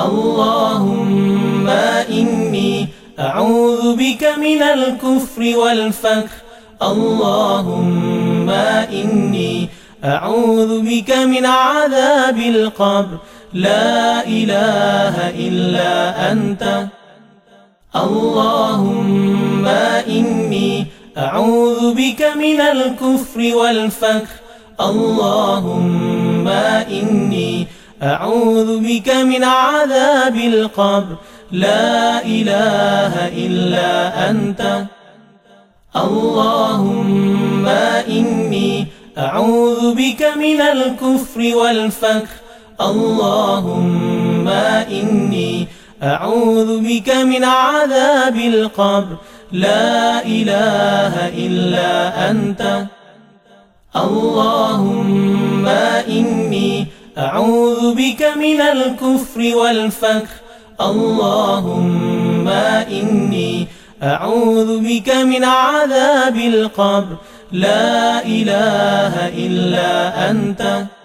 اللهم إني أعوذ بك من الكفر والفقر. اللهم إني أعوذ بك من عذاب القبر. لا إله إلا أنت. اللهم إني أعوذ بك من الكفر والفقر. اللهم إني أعوذ بك من عذاب القبر. لا إله إلا أنت. اللهم إني أعوذ بك من الكفر والفقر. اللهم إني أعوذ بك من عذاب القبر. لا إله إلا أنت. اللهم إني أعوذ بك من الكفر والفقر. اللهم إني أعوذ بك من عذاب القبر. لا إله إلا أنت.